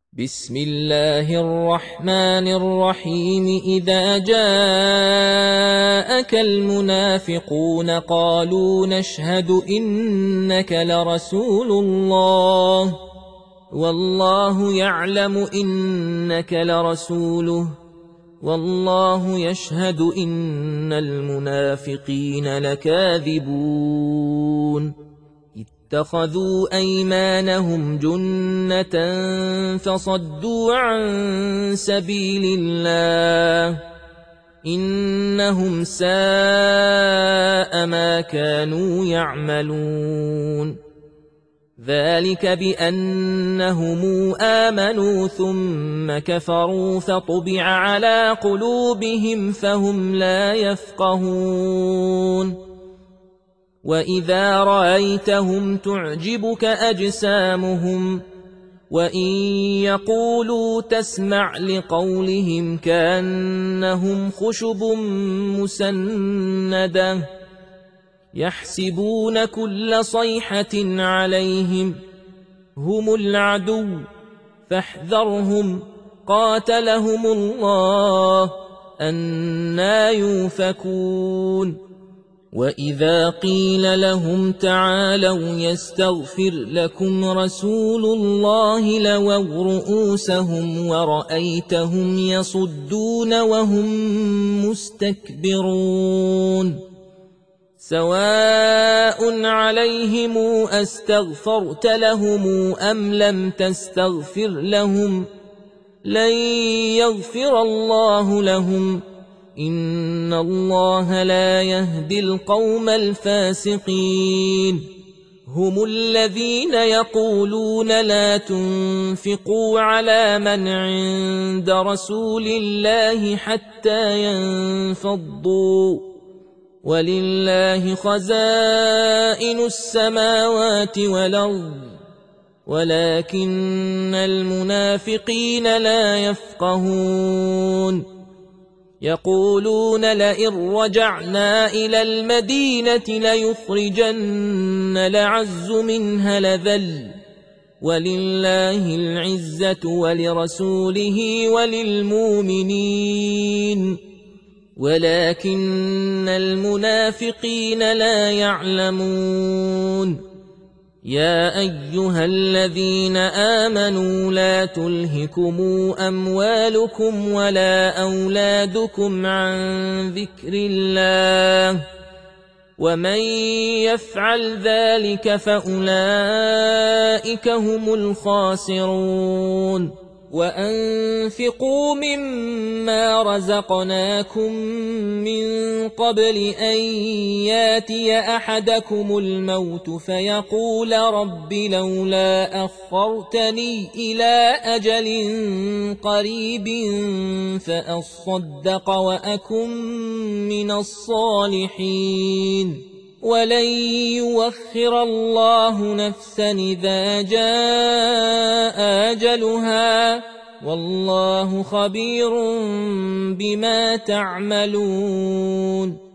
بسم الله الرحمن الرحيم. إذا جاءك المنافقون قالوا نشهد إنك لرسول الله والله يعلم إنك لرسوله والله يشهد إن المنافقين لكاذبون. اتخذوا أيمانهم جنة فصدوا عن سبيل الله إنهم ساء ما كانوا يعملون. ذلك بأنهم آمنوا ثم كفروا فطبع على قلوبهم فهم لا يفقهون. وإذا رأيتهم تعجبك أجسامهم وإن يقولوا تسمع لقولهم كأنهم خشب مسندة يحسبون كل صيحة عليهم هم العدو فاحذرهم قاتلهم الله أنى يؤفكون. وإذا قيل لهم تعالوا يستغفر لكم رسول الله لووا رؤوسهم ورأيتهم يصدون وهم مستكبرون. سواء عليهم أستغفرت لهم أم لم تستغفر لهم لن يغفر الله لهم إن الله لا يهدي القوم الفاسقين. هم الذين يقولون لا تنفقوا على من عند رسول الله حتى ينفضوا ولله خزائن السماوات والأرض ولكن المنافقين لا يفقهون. يقولون لئن رجعنا إلى المدينة ليخرجن الأعز منها الأذل ولله العزة ولرسوله وللمؤمنين ولكن المنافقين لا يعلمون. يا أيها الذين آمنوا لا تلهكم أموالكم ولا أولادكم عن ذكر الله ومن يفعل ذلك فأولئك هم الخاسرون. وأنفقوا مما رزقناكم من قبل أن ياتي أحدكم الموت فيقول رب لولا أخرتني إلى أجل قريب فأصدق وأكن من الصالحين ولن يوخر الله نفسا إذا جاء أجلها والله خبير بما تعملون.